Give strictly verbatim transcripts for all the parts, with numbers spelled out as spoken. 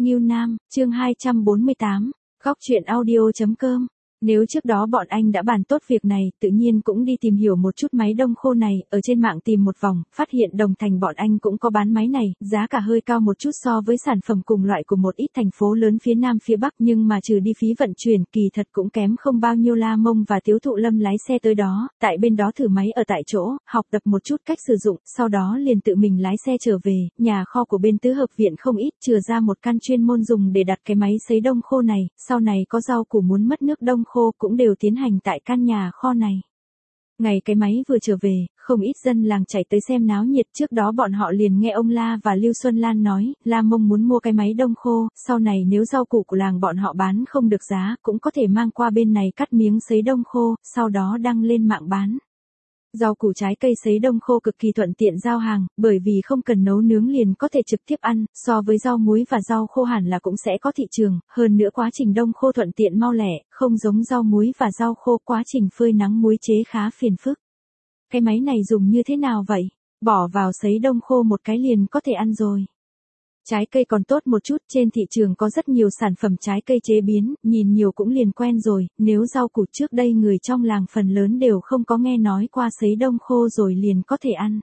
Ngưu Nam, chương hai trăm bốn mươi tám, góc truyện audio.com. Nếu trước đó bọn anh đã bàn tốt việc này, tự nhiên cũng đi tìm hiểu một chút máy đông khô này, ở trên mạng tìm một vòng, phát hiện Đồng Thành bọn anh cũng có bán máy này, giá cả hơi cao một chút so với sản phẩm cùng loại của một ít thành phố lớn phía Nam phía Bắc, nhưng mà trừ đi phí vận chuyển, kỳ thật cũng kém không bao nhiêu. La Mông và Tiếu Thụ Lâm lái xe tới đó, tại bên đó thử máy ở tại chỗ, học tập một chút cách sử dụng, sau đó liền tự mình lái xe trở về, nhà kho của bên tứ hợp viện không ít, chừa ra một căn chuyên môn dùng để đặt cái máy sấy đông khô này, sau này có rau củ muốn mất nước đông khô cũng đều tiến hành tại căn nhà kho này. Ngày cái máy vừa trở về, không ít dân làng chạy tới xem náo nhiệt, trước đó bọn họ liền nghe ông La và Lưu Xuân Lan nói, La Mông muốn mua cái máy đông khô, sau này nếu rau củ của làng bọn họ bán không được giá, cũng có thể mang qua bên này cắt miếng sấy đông khô, sau đó đăng lên mạng bán. Rau củ trái cây sấy đông khô cực kỳ thuận tiện giao hàng, bởi vì không cần nấu nướng liền có thể trực tiếp ăn, so với rau muối và rau khô hẳn là cũng sẽ có thị trường, hơn nữa quá trình đông khô thuận tiện mau lẹ, không giống rau muối và rau khô quá trình phơi nắng muối chế khá phiền phức. Cái máy này dùng như thế nào vậy? Bỏ vào sấy đông khô một cái liền có thể ăn rồi. Trái cây còn tốt một chút, trên thị trường có rất nhiều sản phẩm trái cây chế biến, nhìn nhiều cũng liền quen rồi, nếu rau củ trước đây người trong làng phần lớn đều không có nghe nói qua sấy đông khô rồi liền có thể ăn.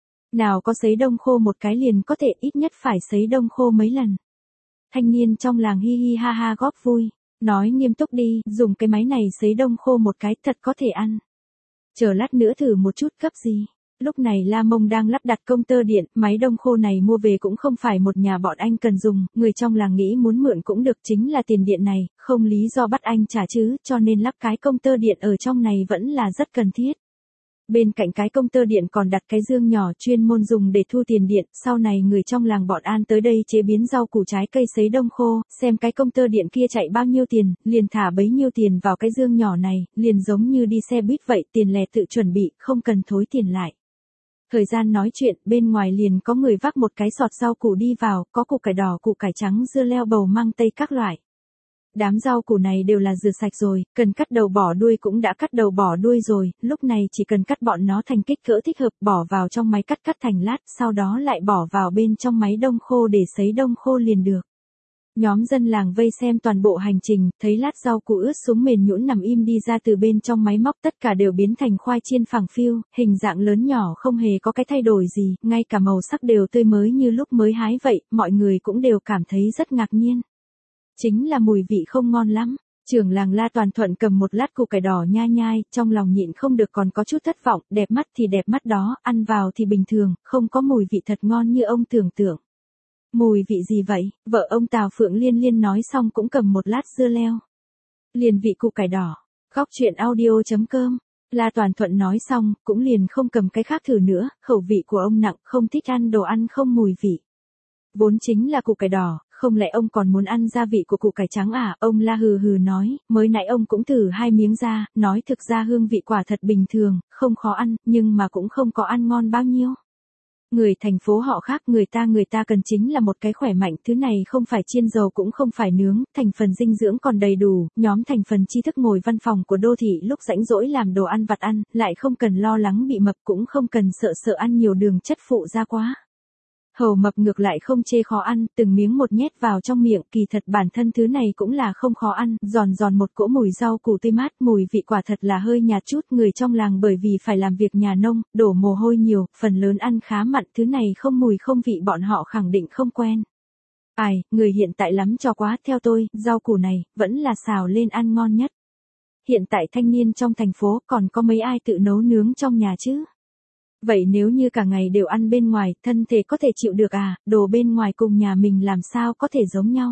Nào có sấy đông khô một cái liền có thể ít nhất phải sấy đông khô mấy lần. Thanh niên trong làng hi hi ha ha góp vui, nói nghiêm túc đi, dùng cái máy này sấy đông khô một cái thật có thể ăn. Chờ lát nữa thử một chút cấp gì. Lúc này La Mông đang lắp đặt công tơ điện, máy đông khô này mua về cũng không phải một nhà bọn anh cần dùng, người trong làng nghĩ muốn mượn cũng được, chính là tiền điện này, không lý do bắt anh trả chứ, cho nên lắp cái công tơ điện ở trong này vẫn là rất cần thiết. Bên cạnh cái công tơ điện còn đặt cái dương nhỏ chuyên môn dùng để thu tiền điện, sau này người trong làng bọn An tới đây chế biến rau củ trái cây sấy đông khô, xem cái công tơ điện kia chạy bao nhiêu tiền, liền thả bấy nhiêu tiền vào cái dương nhỏ này, liền giống như đi xe buýt vậy, tiền lẻ tự chuẩn bị, không cần thối tiền lại. Thời gian nói chuyện, bên ngoài liền có người vác một cái sọt rau củ đi vào, có củ cải đỏ, củ cải trắng, dưa leo, bầu, măng tây các loại. Đám rau củ này đều là rửa sạch rồi, cần cắt đầu bỏ đuôi cũng đã cắt đầu bỏ đuôi rồi, lúc này chỉ cần cắt bọn nó thành kích cỡ thích hợp, bỏ vào trong máy cắt cắt thành lát, sau đó lại bỏ vào bên trong máy đông khô để sấy đông khô liền được. Nhóm dân làng vây xem toàn bộ hành trình, thấy lát rau củ ướt súng mềm nhũn nằm im đi ra từ bên trong máy móc, tất cả đều biến thành khoai chiên phẳng phiu, hình dạng lớn nhỏ không hề có cái thay đổi gì, ngay cả màu sắc đều tươi mới như lúc mới hái vậy, mọi người cũng đều cảm thấy rất ngạc nhiên. Chính là mùi vị không ngon lắm. Trưởng làng La Toàn Thuận cầm một lát củ cải đỏ nhai nhai, trong lòng nhịn không được còn có chút thất vọng, đẹp mắt thì đẹp mắt đó, ăn vào thì bình thường, không có mùi vị thật ngon như ông tưởng tượng. Mùi vị gì vậy? Vợ ông Tào Phượng Liên Liên nói xong cũng cầm một lát dưa leo. Liền vị củ cải đỏ. Góc truyện audio.com. La Toàn Thuận nói xong, cũng liền không cầm cái khác thử nữa, khẩu vị của ông nặng, không thích ăn đồ ăn không mùi vị. Vốn chính là củ cải đỏ, không lẽ ông còn muốn ăn gia vị của củ cải trắng à? Ông La hừ hừ nói, mới nãy ông cũng thử hai miếng ra, nói thực ra hương vị quả thật bình thường, không khó ăn, nhưng mà cũng không có ăn ngon bao nhiêu. Người thành phố họ khác, người ta người ta cần chính là một cái khỏe mạnh, thứ này không phải chiên dầu cũng không phải nướng, thành phần dinh dưỡng còn đầy đủ, nhóm thành phần tri thức ngồi văn phòng của đô thị lúc rảnh rỗi làm đồ ăn vặt ăn, lại không cần lo lắng bị mập cũng không cần sợ sợ ăn nhiều đường chất phụ ra quá. Hầu mập ngược lại không chê khó ăn, từng miếng một nhét vào trong miệng, kỳ thật bản thân thứ này cũng là không khó ăn, giòn giòn một cỗ mùi rau củ tươi mát, mùi vị quả thật là hơi nhạt chút, người trong làng bởi vì phải làm việc nhà nông, đổ mồ hôi nhiều, phần lớn ăn khá mặn, thứ này không mùi không vị bọn họ khẳng định không quen. Ai, người hiện tại lắm cho quá, theo tôi, rau củ này, vẫn là xào lên ăn ngon nhất. Hiện tại thanh niên trong thành phố còn có mấy ai tự nấu nướng trong nhà chứ? Vậy nếu như cả ngày đều ăn bên ngoài, thân thể có thể chịu được à, đồ bên ngoài cùng nhà mình làm sao có thể giống nhau?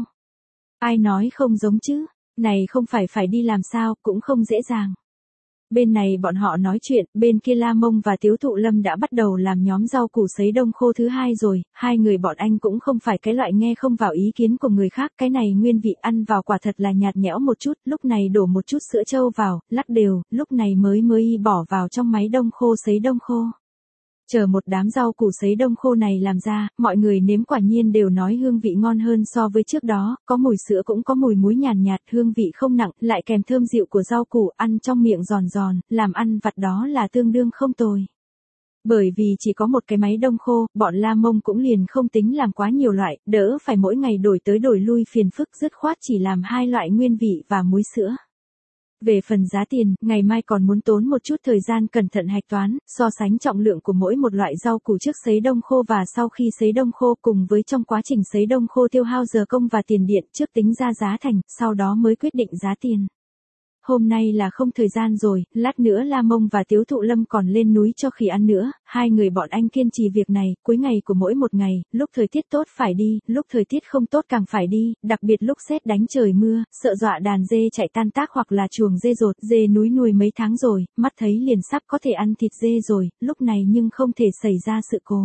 Ai nói không giống chứ, này không phải phải đi làm sao, cũng không dễ dàng. Bên này bọn họ nói chuyện, bên kia La Mông và Tiếu Thụ Lâm đã bắt đầu làm nhóm rau củ sấy đông khô thứ hai rồi, hai người bọn anh cũng không phải cái loại nghe không vào ý kiến của người khác, cái này nguyên vị ăn vào quả thật là nhạt nhẽo một chút, lúc này đổ một chút sữa trâu vào, lắc đều, lúc này mới mới bỏ vào trong máy đông khô sấy đông khô. Chờ một đám rau củ sấy đông khô này làm ra, mọi người nếm quả nhiên đều nói hương vị ngon hơn so với trước đó, có mùi sữa cũng có mùi muối nhàn nhạt, hương vị không nặng, lại kèm thơm dịu của rau củ, ăn trong miệng giòn giòn, làm ăn vặt đó là tương đương không tồi. Bởi vì chỉ có một cái máy đông khô, bọn La Mông cũng liền không tính làm quá nhiều loại, đỡ phải mỗi ngày đổi tới đổi lui phiền phức, dứt khoát chỉ làm hai loại nguyên vị và muối sữa. Về phần giá tiền, ngày mai còn muốn tốn một chút thời gian cẩn thận hạch toán, so sánh trọng lượng của mỗi một loại rau củ trước sấy đông khô và sau khi sấy đông khô cùng với trong quá trình sấy đông khô tiêu hao giờ công và tiền điện trước tính ra giá thành, sau đó mới quyết định giá tiền. Hôm nay là không thời gian rồi, lát nữa La Mông và Tiếu Thụ Lâm còn lên núi cho khỉ ăn nữa, hai người bọn anh kiên trì việc này, cuối ngày của mỗi một ngày, lúc thời tiết tốt phải đi, lúc thời tiết không tốt càng phải đi, đặc biệt lúc sét đánh trời mưa, sợ dọa đàn dê chạy tan tác hoặc là chuồng dê rột, dê núi nuôi mấy tháng rồi, mắt thấy liền sắp có thể ăn thịt dê rồi, lúc này nhưng không thể xảy ra sự cố.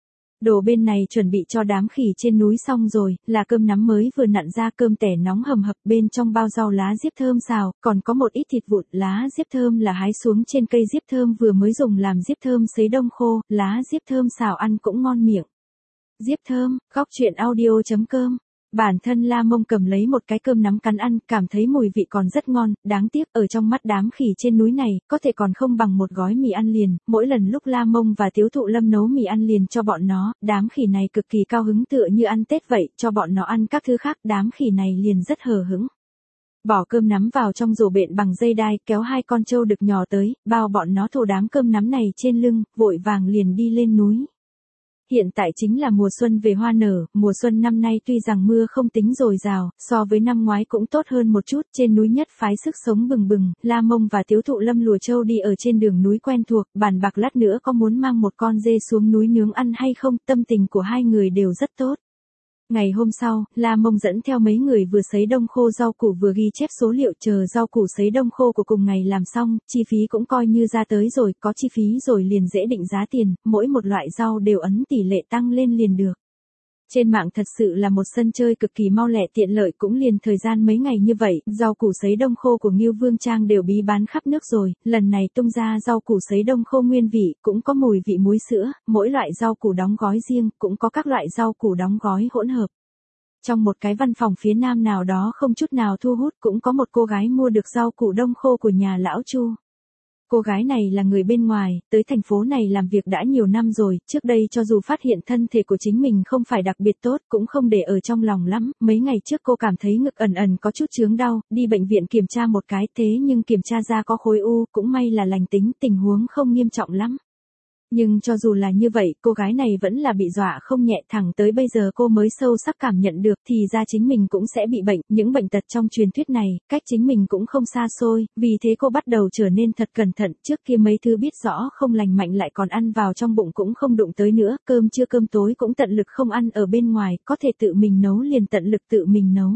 Đồ bên này chuẩn bị cho đám khỉ trên núi xong rồi, là cơm nắm mới vừa nặn ra, cơm tẻ nóng hầm hập, bên trong bao rau lá diếp thơm xào, còn có một ít thịt vụn, lá diếp thơm là hái xuống trên cây diếp thơm vừa mới dùng làm diếp thơm sấy đông khô, lá diếp thơm xào ăn cũng ngon miệng. Diếp thơm, góc truyện audio chấm com. Bản thân La Mông cầm lấy một cái cơm nắm cắn ăn, cảm thấy mùi vị còn rất ngon, đáng tiếc ở trong mắt đám khỉ trên núi này, có thể còn không bằng một gói mì ăn liền, mỗi lần lúc La Mông và Tiếu Thụ Lâm nấu mì ăn liền cho bọn nó, đám khỉ này cực kỳ cao hứng tựa như ăn Tết vậy, cho bọn nó ăn các thứ khác, đám khỉ này liền rất hờ hững. Bỏ cơm nắm vào trong rổ bện bằng dây đai, kéo hai con trâu đực nhỏ tới, bao bọn nó thổ đám cơm nắm này trên lưng, vội vàng liền đi lên núi. Hiện tại chính là mùa xuân về hoa nở, mùa xuân năm nay tuy rằng mưa không tính dồi dào, so với năm ngoái cũng tốt hơn một chút, trên núi nhất phái sức sống bừng bừng, La Mông và Tiếu Thụ Lâm lùa trâu đi ở trên đường núi quen thuộc, bàn bạc lát nữa có muốn mang một con dê xuống núi nướng ăn hay không, tâm tình của hai người đều rất tốt. Ngày hôm sau, La Mông dẫn theo mấy người vừa sấy đông khô rau củ vừa ghi chép số liệu chờ rau củ sấy đông khô của cùng ngày làm xong, chi phí cũng coi như ra tới rồi, có chi phí rồi liền dễ định giá tiền, mỗi một loại rau đều ấn tỷ lệ tăng lên liền được. Trên mạng thật sự là một sân chơi cực kỳ mau lẹ tiện lợi cũng liền thời gian mấy ngày như vậy, rau củ sấy đông khô của Ngưu Vương Trang đều bí bán khắp nước rồi, lần này tung ra rau củ sấy đông khô nguyên vị, cũng có mùi vị muối sữa, mỗi loại rau củ đóng gói riêng, cũng có các loại rau củ đóng gói hỗn hợp. Trong một cái văn phòng phía nam nào đó không chút nào thu hút cũng có một cô gái mua được rau củ đông khô của nhà lão Chu. Cô gái này là người bên ngoài, tới thành phố này làm việc đã nhiều năm rồi, trước đây cho dù phát hiện thân thể của chính mình không phải đặc biệt tốt, cũng không để ở trong lòng lắm, mấy ngày trước cô cảm thấy ngực ẩn ẩn có chút chướng đau, đi bệnh viện kiểm tra một cái thế nhưng kiểm tra ra có khối u, cũng may là lành tính, tình huống không nghiêm trọng lắm. Nhưng cho dù là như vậy, cô gái này vẫn là bị dọa không nhẹ, thẳng tới bây giờ cô mới sâu sắc cảm nhận được thì ra chính mình cũng sẽ bị bệnh, những bệnh tật trong truyền thuyết này, cách chính mình cũng không xa xôi, vì thế cô bắt đầu trở nên thật cẩn thận, trước kia mấy thứ biết rõ không lành mạnh lại còn ăn vào trong bụng cũng không đụng tới nữa, cơm trưa cơm tối cũng tận lực không ăn ở bên ngoài, có thể tự mình nấu liền tận lực tự mình nấu.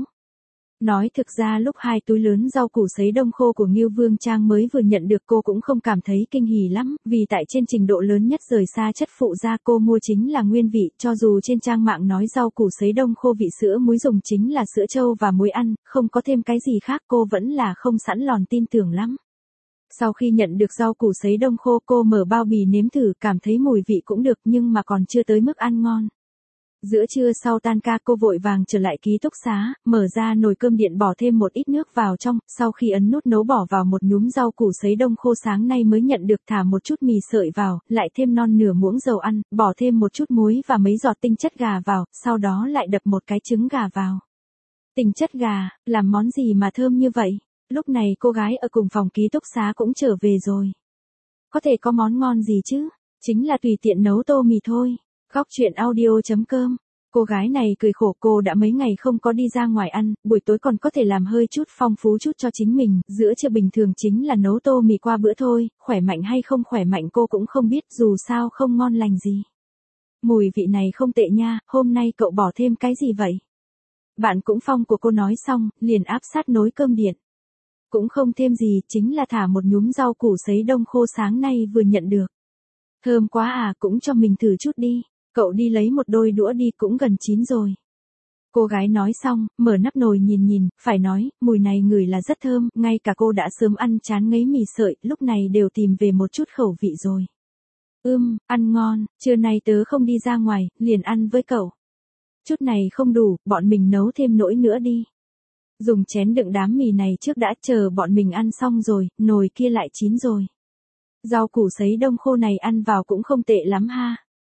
Nói thực ra lúc hai túi lớn rau củ sấy đông khô của Ngưu Vương Trang mới vừa nhận được cô cũng không cảm thấy kinh hỉ lắm, vì tại trên trình độ lớn nhất rời xa chất phụ gia cô mua chính là nguyên vị, cho dù trên trang mạng nói rau củ sấy đông khô vị sữa muối dùng chính là sữa trâu và muối ăn, không có thêm cái gì khác cô vẫn là không sẵn lòn tin tưởng lắm. Sau khi nhận được rau củ sấy đông khô cô mở bao bì nếm thử cảm thấy mùi vị cũng được nhưng mà còn chưa tới mức ăn ngon. Giữa trưa sau tan ca cô vội vàng trở lại ký túc xá, mở ra nồi cơm điện bỏ thêm một ít nước vào trong, sau khi ấn nút nấu bỏ vào một nhúm rau củ sấy đông khô sáng nay mới nhận được thả một chút mì sợi vào, lại thêm non nửa muỗng dầu ăn, bỏ thêm một chút muối và mấy giọt tinh chất gà vào, sau đó lại đập một cái trứng gà vào. Tinh chất gà, làm món gì mà thơm như vậy? Lúc này cô gái ở cùng phòng ký túc xá cũng trở về rồi. Có thể có món ngon gì chứ? Chính là tùy tiện nấu tô mì thôi. Góc truyện audio chấm com. Cô gái này cười khổ cô đã mấy ngày không có đi ra ngoài ăn, buổi tối còn có thể làm hơi chút phong phú chút cho chính mình, giữa trưa bình thường chính là nấu tô mì qua bữa thôi, khỏe mạnh hay không khỏe mạnh cô cũng không biết dù sao không ngon lành gì. Mùi vị này không tệ nha, hôm nay cậu bỏ thêm cái gì vậy? Bạn cũng phong của cô nói xong, liền áp sát nồi cơm điện. Cũng không thêm gì, chính là thả một nhúm rau củ sấy đông khô sáng nay vừa nhận được. Thơm quá à, cũng cho mình thử chút đi. Cậu đi lấy một đôi đũa đi cũng gần chín rồi. Cô gái nói xong, mở nắp nồi nhìn nhìn, phải nói, mùi này ngửi là rất thơm, ngay cả cô đã sớm ăn chán ngấy mì sợi, lúc này đều tìm về một chút khẩu vị rồi. Ưm, ăn ngon, trưa nay tớ không đi ra ngoài, liền ăn với cậu. Chút này không đủ, bọn mình nấu thêm nỗi nữa đi. Dùng chén đựng đám mì này trước đã chờ bọn mình ăn xong rồi, nồi kia lại chín rồi. Rau củ sấy đông khô này ăn vào cũng không tệ lắm ha.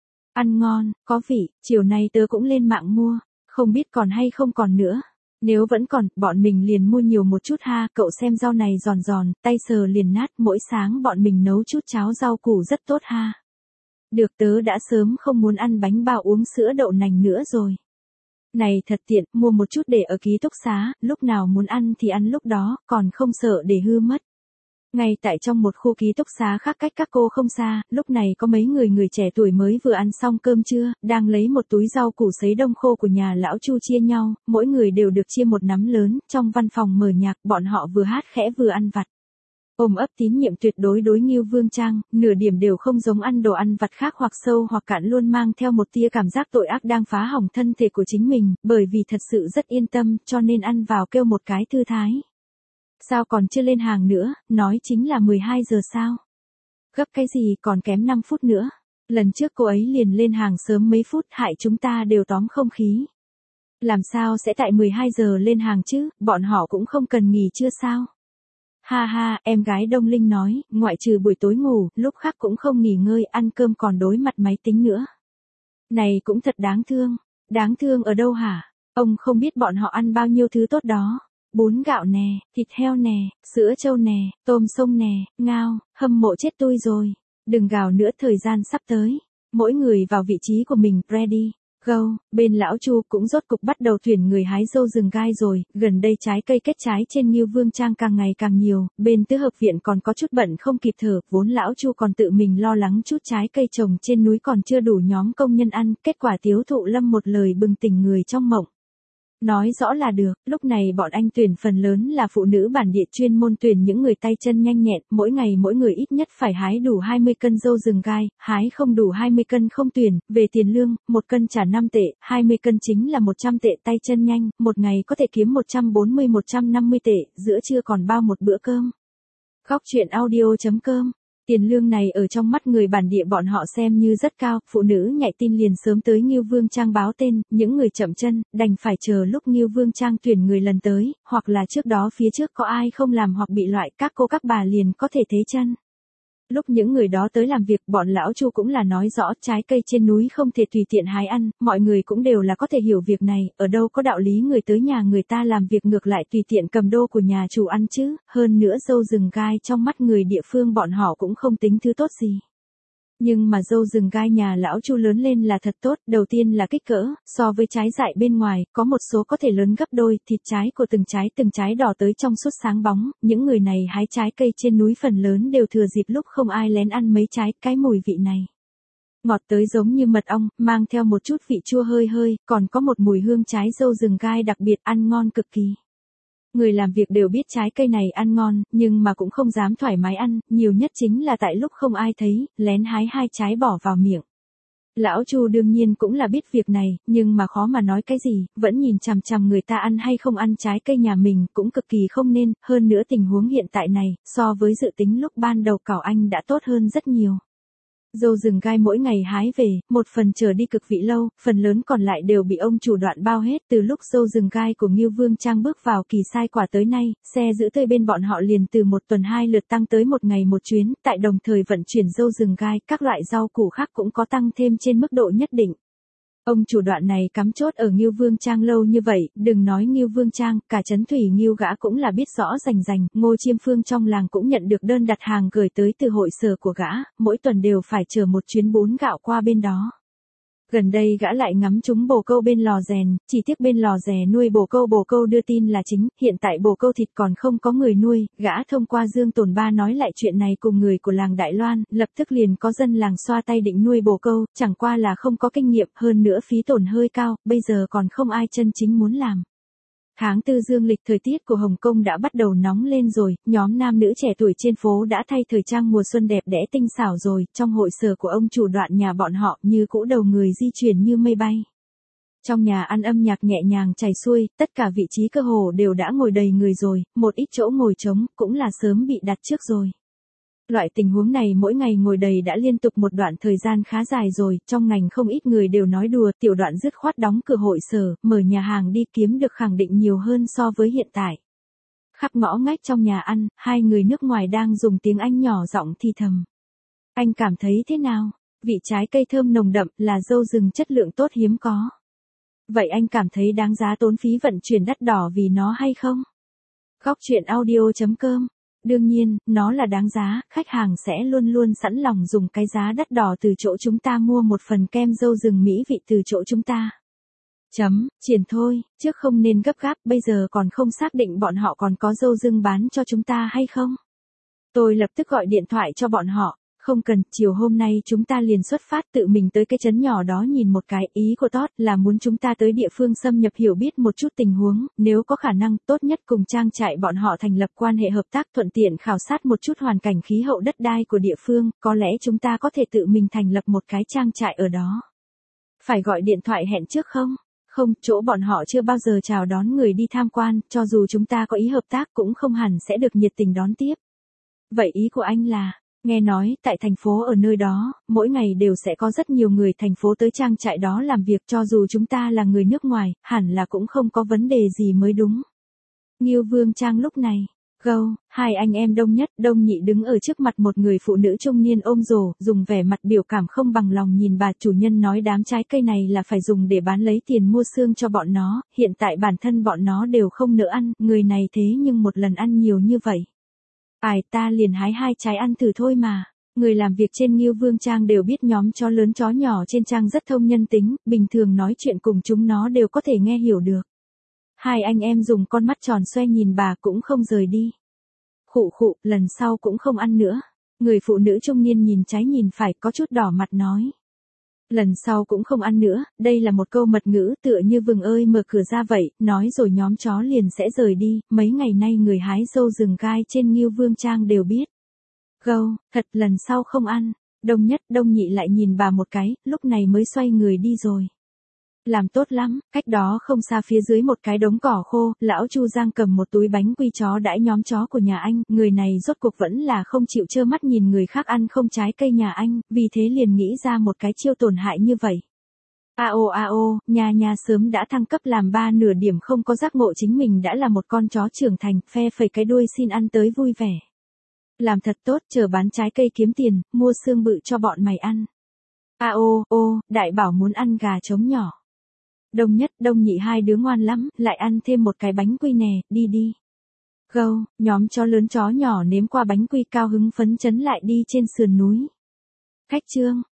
Ăn ngon, có vị, chiều nay tớ cũng lên mạng mua, không biết còn hay không còn nữa. Nếu vẫn còn, bọn mình liền mua nhiều một chút ha, cậu xem rau này giòn giòn, tay sờ liền nát, mỗi sáng bọn mình nấu chút cháo rau củ rất tốt ha. Được, tớ đã sớm không muốn ăn bánh bao uống sữa đậu nành nữa rồi. Này thật tiện, mua một chút để ở ký túc xá, lúc nào muốn ăn thì ăn lúc đó, còn không sợ để hư mất. Ngay tại trong một khu ký túc xá khác cách các cô không xa, lúc này có mấy người người trẻ tuổi mới vừa ăn xong cơm trưa, đang lấy một túi rau củ sấy đông khô của nhà lão Chu chia nhau, mỗi người đều được chia một nắm lớn, trong văn phòng mở nhạc, bọn họ vừa hát khẽ vừa ăn vặt. Ôm ấp tín nhiệm tuyệt đối đối Ngưu Vương Trang, nửa điểm đều không giống ăn đồ ăn vặt khác hoặc sâu hoặc cạn, luôn mang theo một tia cảm giác tội ác đang phá hỏng thân thể của chính mình, bởi vì thật sự rất yên tâm, cho nên ăn vào kêu một cái thư thái. Sao còn chưa lên hàng nữa, nói chính là mười hai giờ sao? Gấp cái gì, còn kém năm phút nữa. Lần trước cô ấy liền lên hàng sớm mấy phút, hại chúng ta đều tóm không khí. Làm sao sẽ tại mười hai giờ lên hàng chứ, bọn họ cũng không cần nghỉ trưa sao? Ha ha, em gái Đông Linh nói, ngoại trừ buổi tối ngủ, lúc khác cũng không nghỉ ngơi, ăn cơm còn đối mặt máy tính nữa. Này cũng thật đáng thương. Đáng thương ở đâu hả? Ông không biết bọn họ ăn bao nhiêu thứ tốt đó. Bún gạo nè, thịt heo nè, sữa trâu nè, tôm sông nè, ngao, hâm mộ chết tôi rồi. Đừng gào nữa, thời gian sắp tới. Mỗi người vào vị trí của mình, ready, go. Bên lão Chu cũng rốt cục bắt đầu tuyển người hái dâu rừng gai rồi, gần đây trái cây kết trái trên Ngưu Vương Trang càng ngày càng nhiều, bên tứ hợp viện còn có chút bận không kịp thở, vốn lão Chu còn tự mình lo lắng chút trái cây trồng trên núi còn chưa đủ nhóm công nhân ăn, kết quả Tiếu Thụ Lâm một lời bừng tỉnh người trong mộng. Nói rõ là được, lúc này bọn anh tuyển phần lớn là phụ nữ bản địa, chuyên môn tuyển những người tay chân nhanh nhẹn, mỗi ngày mỗi người ít nhất phải hái đủ hai mươi cân dâu rừng gai, hái không đủ hai mươi cân không tuyển, về tiền lương, một cân trả năm tệ, hai mươi cân chính là một trăm tệ, tay chân nhanh, một ngày có thể kiếm một trăm bốn mươi một trăm năm mươi tệ, giữa trưa còn bao một bữa cơm. Góc truyện audio chấm com. Tiền lương này ở trong mắt người bản địa bọn họ xem như rất cao, phụ nữ nhạy tin liền sớm tới Ngưu Vương Trang báo tên, những người chậm chân, đành phải chờ lúc Ngưu Vương Trang tuyển người lần tới, hoặc là trước đó phía trước có ai không làm hoặc bị loại, các cô các bà liền có thể thế chân. Lúc những người đó tới làm việc, bọn lão Chu cũng là nói rõ trái cây trên núi không thể tùy tiện hái ăn, mọi người cũng đều là có thể hiểu việc này, ở đâu có đạo lý người tới nhà người ta làm việc ngược lại tùy tiện cầm đô của nhà chủ ăn chứ, hơn nữa dâu rừng gai trong mắt người địa phương bọn họ cũng không tính thứ tốt gì. Nhưng mà dâu rừng gai nhà lão Chu lớn lên là thật tốt, đầu tiên là kích cỡ, so với trái dại bên ngoài, có một số có thể lớn gấp đôi, thịt trái của từng trái từng trái đỏ tới trong suốt sáng bóng, những người này hái trái cây trên núi phần lớn đều thừa dịp lúc không ai lén ăn mấy trái, cái mùi vị này. Ngọt tới giống như mật ong, mang theo một chút vị chua hơi hơi, còn có một mùi hương trái dâu rừng gai đặc biệt, ăn ngon cực kỳ. Người làm việc đều biết trái cây này ăn ngon, nhưng mà cũng không dám thoải mái ăn, nhiều nhất chính là tại lúc không ai thấy, lén hái hai trái bỏ vào miệng. Lão Chu đương nhiên cũng là biết việc này, nhưng mà khó mà nói cái gì, vẫn nhìn chằm chằm người ta ăn hay không ăn trái cây nhà mình, cũng cực kỳ không nên, hơn nữa tình huống hiện tại này, so với dự tính lúc ban đầu cảo anh đã tốt hơn rất nhiều. Dâu rừng gai mỗi ngày hái về, một phần chờ đi cực vị lâu, phần lớn còn lại đều bị ông chủ đoạn bao hết. Từ lúc dâu rừng gai của Ngưu Vương Trang bước vào kỳ sai quả tới nay, xe giữ tươi bên bọn họ liền từ một tuần hai lượt tăng tới một ngày một chuyến, tại đồng thời vận chuyển dâu rừng gai, các loại rau củ khác cũng có tăng thêm trên mức độ nhất định. Ông chủ đoạn này cắm chốt ở Ngưu Vương Trang lâu như vậy, đừng nói Ngưu Vương Trang, cả trấn Thủy Ngưu gã cũng là biết rõ rành rành, Ngô Chiêm Phương trong làng cũng nhận được đơn đặt hàng gửi tới từ hội sở của gã, mỗi tuần đều phải chờ một chuyến bún gạo qua bên đó. Gần đây gã lại ngắm trúng bồ câu bên lò rèn, chỉ tiếc bên lò rè nuôi bồ câu bồ câu đưa tin là chính, hiện tại bồ câu thịt còn không có người nuôi, gã thông qua Dương Tồn Ba nói lại chuyện này cùng người của làng Đại Loan, lập tức liền có dân làng xoa tay định nuôi bồ câu, chẳng qua là không có kinh nghiệm, hơn nữa phí tổn hơi cao, bây giờ còn không ai chân chính muốn làm. Tháng tư dương lịch, thời tiết của Hồng Kông đã bắt đầu nóng lên rồi, nhóm nam nữ trẻ tuổi trên phố đã thay thời trang mùa xuân đẹp đẽ tinh xảo rồi, trong hội sở của ông chủ đoạn nhà bọn họ như cũ đầu người di chuyển như mây bay. Trong nhà ăn âm nhạc nhẹ nhàng chảy xuôi, tất cả vị trí cơ hồ đều đã ngồi đầy người rồi, một ít chỗ ngồi trống cũng là sớm bị đặt trước rồi. Loại tình huống này mỗi ngày ngồi đầy đã liên tục một đoạn thời gian khá dài rồi, trong ngành không ít người đều nói đùa, tiểu đoạn dứt khoát đóng cửa hội sở, mở nhà hàng đi kiếm được khẳng định nhiều hơn so với hiện tại. Khắp ngõ ngách trong nhà ăn, hai người nước ngoài đang dùng tiếng Anh nhỏ giọng thì thầm. Anh cảm thấy thế nào? Vị trái cây thơm nồng đậm là dâu rừng chất lượng tốt hiếm có. Vậy anh cảm thấy đáng giá tốn phí vận chuyển đắt đỏ vì nó hay không? Góc chuyện audio.com. Đương nhiên, nó là đáng giá, khách hàng sẽ luôn luôn sẵn lòng dùng cái giá đắt đỏ từ chỗ chúng ta mua một phần kem dâu rừng mỹ vị từ chỗ chúng ta. Chấm, triển thôi, trước không nên gấp gáp, bây giờ còn không xác định bọn họ còn có dâu rừng bán cho chúng ta hay không. Tôi lập tức gọi điện thoại cho bọn họ. Không cần, chiều hôm nay chúng ta liền xuất phát tự mình tới cái trấn nhỏ đó nhìn một cái. Ý của Todd là muốn chúng ta tới địa phương xâm nhập hiểu biết một chút tình huống, nếu có khả năng tốt nhất cùng trang trại bọn họ thành lập quan hệ hợp tác, thuận tiện khảo sát một chút hoàn cảnh khí hậu đất đai của địa phương, có lẽ chúng ta có thể tự mình thành lập một cái trang trại ở đó. Phải gọi điện thoại hẹn trước không? Không, chỗ bọn họ chưa bao giờ chào đón người đi tham quan, cho dù chúng ta có ý hợp tác cũng không hẳn sẽ được nhiệt tình đón tiếp. Vậy ý của anh là... Nghe nói, tại thành phố ở nơi đó, mỗi ngày đều sẽ có rất nhiều người thành phố tới trang trại đó làm việc, cho dù chúng ta là người nước ngoài, hẳn là cũng không có vấn đề gì mới đúng. Ngưu Vương Trang lúc này, gâu, hai anh em Đông Nhất, Đông Nhị đứng ở trước mặt một người phụ nữ trung niên ôm rổ, dùng vẻ mặt biểu cảm không bằng lòng nhìn bà chủ nhân nói đám trái cây này là phải dùng để bán lấy tiền mua xương cho bọn nó, hiện tại bản thân bọn nó đều không nỡ ăn, người này thế nhưng một lần ăn nhiều như vậy. Ai ta liền hái hai trái ăn thử thôi mà. Người làm việc trên Ngưu Vương Trang đều biết nhóm chó lớn chó nhỏ trên trang rất thông nhân tính, bình thường nói chuyện cùng chúng nó đều có thể nghe hiểu được. Hai anh em dùng con mắt tròn xoe nhìn bà cũng không rời đi. Khụ khụ, lần sau cũng không ăn nữa. Người phụ nữ trung niên nhìn trái nhìn phải có chút đỏ mặt nói. Lần sau cũng không ăn nữa, đây là một câu mật ngữ tựa như vừng ơi mở cửa ra vậy, nói rồi nhóm chó liền sẽ rời đi, mấy ngày nay người hái dâu rừng gai trên Ngưu Vương Trang đều biết. Gâu, thật lần sau không ăn, Đông Nhất Đông Nhị lại nhìn bà một cái, lúc này mới xoay người đi rồi. Làm tốt lắm, cách đó không xa phía dưới một cái đống cỏ khô, lão Chu Giang cầm một túi bánh quy chó đãi nhóm chó của nhà anh, người này rốt cuộc vẫn là không chịu trơ mắt nhìn người khác ăn không trái cây nhà anh, vì thế liền nghĩ ra một cái chiêu tổn hại như vậy. A ô a ô, nhà nhà sớm đã thăng cấp làm ba nửa điểm không có giác ngộ chính mình đã là một con chó trưởng thành, phe phẩy cái đuôi xin ăn tới vui vẻ. Làm thật tốt, chờ bán trái cây kiếm tiền, mua xương bự cho bọn mày ăn. A ô, ô, đại bảo muốn ăn gà trống nhỏ. Đông Nhất Đông Nhị hai đứa ngoan lắm, lại ăn thêm một cái bánh quy nè, đi đi. Gâu, nhóm chó lớn chó nhỏ nếm qua bánh quy cao hứng phấn chấn lại đi trên sườn núi. Khách trương,